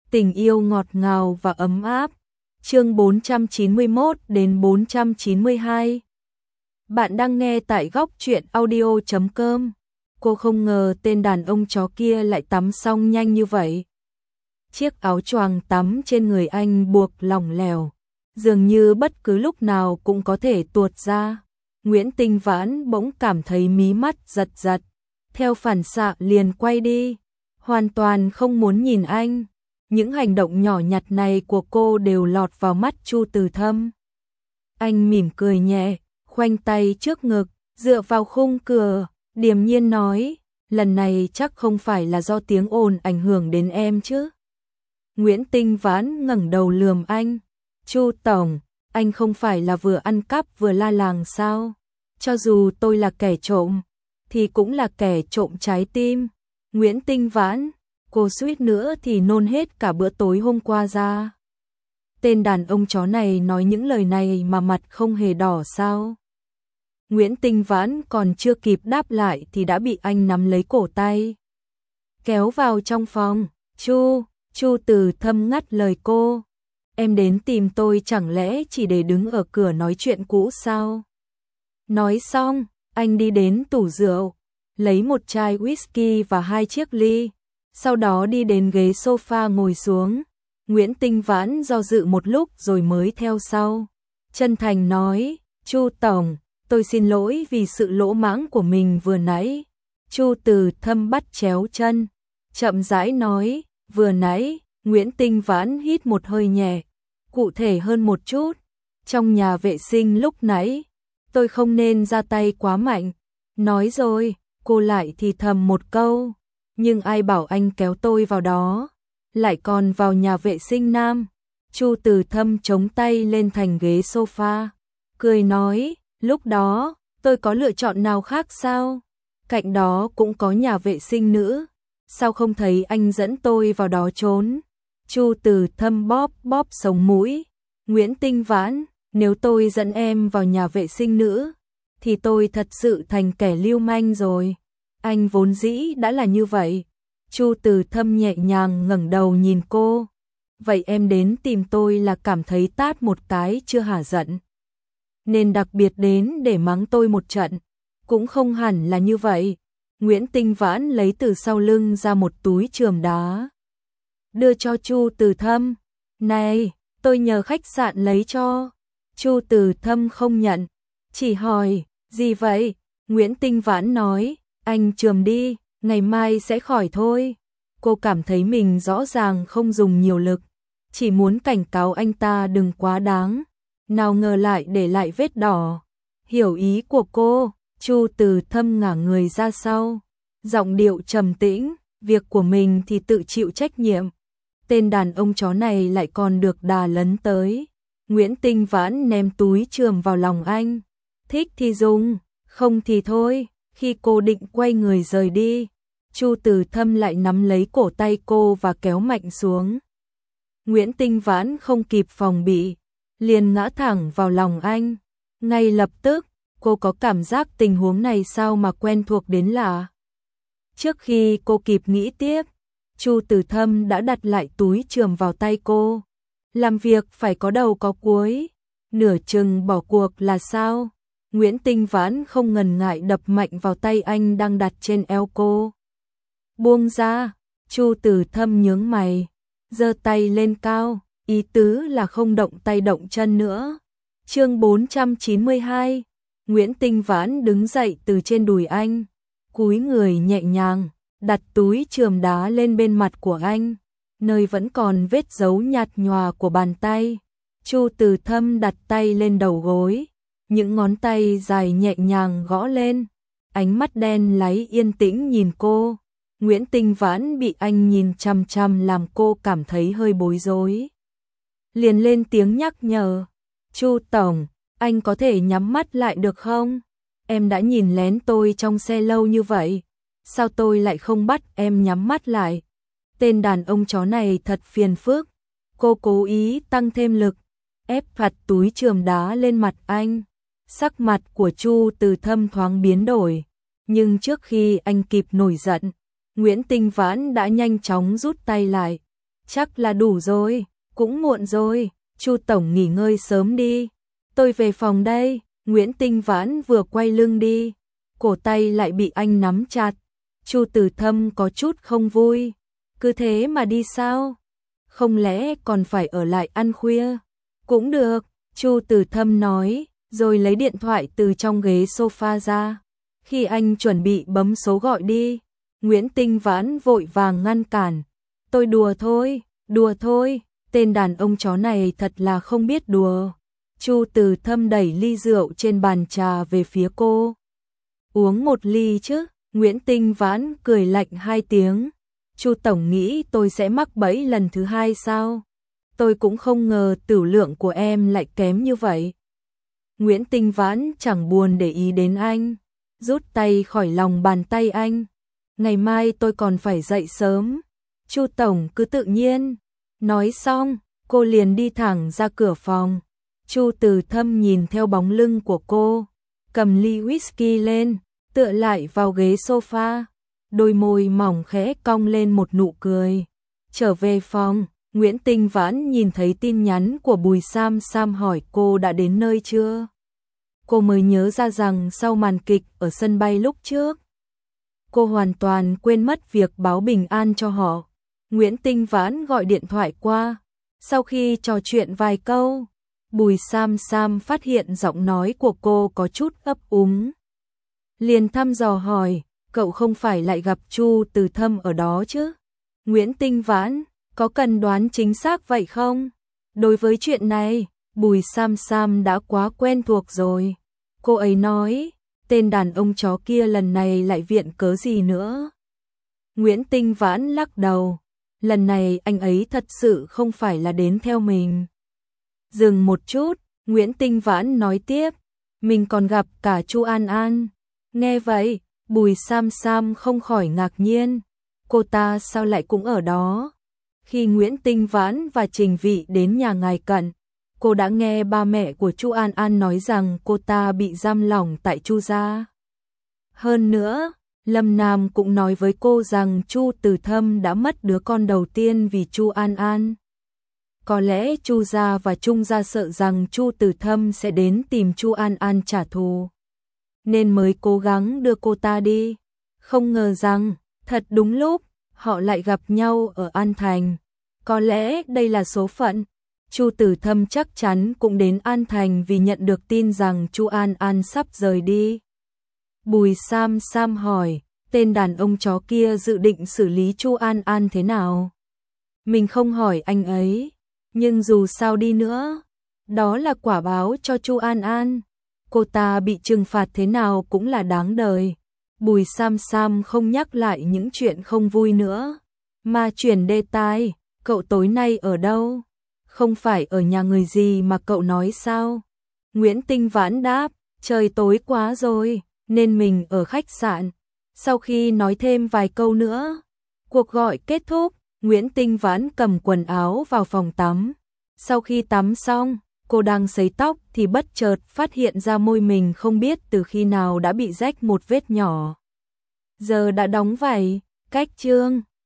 Tình yêu ngọt ngào và ấm áp. Chương 491 đến 492. Bạn đang nghe tại góc truyện audio.com. Cô không ngờ tên đàn ông chó kia lại tắm xong nhanh như vậy. Chiếc áo choàng tắm trên người anh buộc lỏng lẻo, dường như bất cứ lúc nào cũng có thể tuột ra. Nguyễn Tinh Vãn bỗng cảm thấy mí mắt giật giật, theo phản xạ liền quay đi, hoàn toàn không muốn nhìn anh. Những hành động nhỏ nhặt này của cô đều lọt vào mắt Chu Từ Thâm. Anh mỉm cười nhẹ, khoanh tay trước ngực, dựa vào khung cửa, điềm nhiên nói, lần này chắc không phải là do tiếng ồn ảnh hưởng đến em chứ. Nguyễn Tinh Vãn ngẩng đầu lườm anh, Chu Tổng, anh không phải là vừa ăn cắp vừa la làng sao? Cho dù tôi là kẻ trộm, thì cũng là kẻ trộm trái tim. Nguyễn Tinh Vãn, cô suýt nữa thì nôn hết cả bữa tối hôm qua ra. Tên đàn ông chó này nói những lời này mà mặt không hề đỏ sao? Nguyễn Tinh Vãn còn chưa kịp đáp lại thì đã bị anh nắm lấy cổ tay, kéo vào trong phòng. Chu Từ Thâm ngắt lời cô. Em đến tìm tôi chẳng lẽ chỉ để đứng ở cửa nói chuyện cũ sao? Nói xong, anh đi đến tủ rượu, lấy một chai whisky và 2 chiếc ly, sau đó đi đến ghế sofa ngồi xuống. Nguyễn Tinh Vãn do dự một lúc rồi mới theo sau. Chân thành nói, Chu Tổng, tôi xin lỗi vì sự lỗ mãng của mình vừa nãy. Chu Từ Thâm bắt chéo chân, chậm rãi nói, vừa nãy. Nguyễn Tinh Vãn hít một hơi nhẹ, cụ thể hơn một chút. Trong nhà vệ sinh lúc nãy, tôi không nên ra tay quá mạnh. Nói rồi, cô lại thì thầm một câu, nhưng ai bảo anh kéo tôi vào đó, lại còn vào nhà vệ sinh nam. Chu Từ Thâm chống tay lên thành ghế sofa, cười nói, lúc đó, tôi có lựa chọn nào khác sao? Cạnh đó cũng có nhà vệ sinh nữ, sao không thấy anh dẫn tôi vào đó trốn? Chu Từ Thâm bóp sống mũi, Nguyễn Tinh Vãn, nếu tôi dẫn em vào nhà vệ sinh nữ, thì tôi thật sự thành kẻ lưu manh rồi. Anh vốn dĩ đã là như vậy. Chu Từ Thâm nhẹ nhàng ngẩng đầu nhìn cô. Vậy em đến tìm tôi là cảm thấy tát một cái chưa hả giận, nên đặc biệt đến để mắng tôi một trận? Cũng không hẳn là như vậy. Nguyễn Tinh Vãn lấy từ sau lưng ra một túi chườm đá, đưa cho Chu Từ Thâm. Này, tôi nhờ khách sạn lấy cho. Chu Từ Thâm không nhận, chỉ hỏi, gì vậy? Nguyễn Tinh Vãn nói, anh chườm đi, ngày mai sẽ khỏi thôi. Cô cảm thấy mình rõ ràng không dùng nhiều lực, chỉ muốn cảnh cáo anh ta đừng quá đáng, nào ngờ lại để lại vết đỏ. Hiểu ý của cô, Chu Từ Thâm ngả người ra sau, giọng điệu trầm tĩnh, việc của mình thì tự chịu trách nhiệm. Tên đàn ông chó này lại còn được đà lấn tới. Nguyễn Tinh Vãn ném túi chườm vào lòng anh, thích thì dùng, không thì thôi. Khi cô định quay người rời đi, Chu Từ Thâm lại nắm lấy cổ tay cô và kéo mạnh xuống. Nguyễn Tinh Vãn không kịp phòng bị, liền ngã thẳng vào lòng anh. Ngay lập tức, cô có cảm giác tình huống này sao mà quen thuộc đến lạ. Trước khi cô kịp nghĩ tiếp, Chu Từ Thâm đã đặt lại túi chườm vào tay cô. Làm việc phải có đầu có cuối, nửa chừng bỏ cuộc là sao? Nguyễn Tinh Vãn không ngần ngại đập mạnh vào tay anh đang đặt trên eo cô. Buông ra. Chu Từ Thâm nhướng mày, giơ tay lên cao, ý tứ là không động tay động chân nữa. Chương 492. Nguyễn Tinh Vãn đứng dậy từ trên đùi anh, cúi người nhẹ nhàng đặt túi chườm đá lên bên mặt của anh, nơi vẫn còn vết dấu nhạt nhòa của bàn tay. Chu Từ Thâm đặt tay lên đầu gối, những ngón tay dài nhẹ nhàng gõ lên, ánh mắt đen láy yên tĩnh nhìn cô. Nguyễn Tinh Vãn bị anh nhìn chằm chằm làm cô cảm thấy hơi bối rối, liền lên tiếng nhắc nhở, Chu Tổng, anh có thể nhắm mắt lại được không? Em đã nhìn lén tôi trong xe lâu như vậy, sao tôi lại không bắt em nhắm mắt lại? Tên đàn ông chó này thật phiền phức. Cô cố ý tăng thêm lực, ép phạt túi chườm đá lên mặt anh. Sắc mặt của Chu Từ Thâm thoáng biến đổi, nhưng trước khi anh kịp nổi giận, Nguyễn Tinh Vãn đã nhanh chóng rút tay lại, Chắc là đủ rồi, cũng muộn rồi, Chu tổng nghỉ ngơi sớm đi. Tôi về phòng đây. Nguyễn Tinh Vãn vừa quay lưng đi, cổ tay lại bị anh nắm chặt. Chu Từ Thâm có chút không vui. Cứ thế mà đi sao? Không lẽ còn phải ở lại ăn khuya? Cũng được, Chu Từ Thâm nói, rồi lấy điện thoại từ trong ghế sofa ra. Khi anh chuẩn bị bấm số gọi đi, Nguyễn Tinh Vãn vội vàng ngăn cản. Tôi đùa thôi, tên đàn ông chó này thật là không biết đùa. Chu Từ Thâm đẩy ly rượu trên bàn trà về phía cô. Uống một ly chứ? Nguyễn Tinh Vãn cười lạnh 2 tiếng. Chu tổng nghĩ tôi sẽ mắc bẫy lần thứ 2 sao? Tôi cũng không ngờ tửu lượng của em lại kém như vậy. Nguyễn Tinh Vãn chẳng buồn để ý đến anh, rút tay khỏi lòng bàn tay anh. Ngày mai tôi còn phải dậy sớm. Chu tổng cứ tự nhiên. Nói xong, cô liền đi thẳng ra cửa phòng. Chu Từ Thâm nhìn theo bóng lưng của cô, cầm ly whisky lên, tựa lại vào ghế sofa, đôi môi mỏng khẽ cong lên một nụ cười. Trở về phòng, Nguyễn Tinh Vãn nhìn thấy tin nhắn của Bùi Sam Sam hỏi cô đã đến nơi chưa. Cô mới nhớ ra rằng sau màn kịch ở sân bay lúc trước, cô hoàn toàn quên mất việc báo bình an cho họ. Nguyễn Tinh Vãn gọi điện thoại qua, sau khi trò chuyện vài câu, Bùi Sam Sam phát hiện giọng nói của cô có chút ấp úng. Liền thăm dò hỏi, cậu không phải lại gặp Chu Từ Thâm ở đó chứ? Nguyễn Tinh Vãn, có cần đoán chính xác vậy không? Đối với chuyện này, Bùi Sam Sam đã quá quen thuộc rồi. Cô ấy nói, tên đàn ông chó kia lần này lại viện cớ gì nữa? Nguyễn Tinh Vãn lắc đầu, lần này anh ấy thật sự không phải là đến theo mình. Dừng một chút, Nguyễn Tinh Vãn nói tiếp, mình còn gặp cả Chu An An. Nghe vậy, Bùi Sam Sam không khỏi ngạc nhiên, cô ta sao lại cũng ở đó? Khi Nguyễn Tinh Vãn và Trình Vị đến nhà ngài Cận, cô đã nghe ba mẹ của Chu An An nói rằng cô ta bị giam lỏng tại Chu gia. Hơn nữa, Lâm Nam cũng nói với cô rằng Chu Từ Thâm đã mất đứa con đầu tiên vì Chu An An. Có lẽ Chu gia và Trung gia sợ rằng Chu Từ Thâm sẽ đến tìm Chu An An trả thù, nên mới cố gắng đưa cô ta đi. Không ngờ rằng, thật đúng lúc, họ lại gặp nhau ở An Thành. Có lẽ đây là số phận. Chu Từ Thâm chắc chắn cũng đến An Thành vì nhận được tin rằng Chu An An sắp rời đi. Bùi Sam Sam hỏi, tên đàn ông chó kia dự định xử lý Chu An An thế nào? Mình không hỏi anh ấy, nhưng dù sao đi nữa, đó là quả báo cho Chu An An. Cô ta bị trừng phạt thế nào cũng là đáng đời. Bùi Sam Sam không nhắc lại những chuyện không vui nữa, mà chuyển đề tài, cậu tối nay ở đâu? Không phải ở nhà người gì mà cậu nói sao? Nguyễn Tinh Vãn đáp, trời tối quá rồi, nên mình ở khách sạn. Sau khi nói thêm vài câu nữa, cuộc gọi kết thúc, Nguyễn Tinh Vãn cầm quần áo vào phòng tắm. Sau khi tắm xong, cô đang sấy tóc thì bất chợt phát hiện ra môi mình không biết từ khi nào đã bị rách một vết nhỏ. Giờ đã đóng vảy, cách chương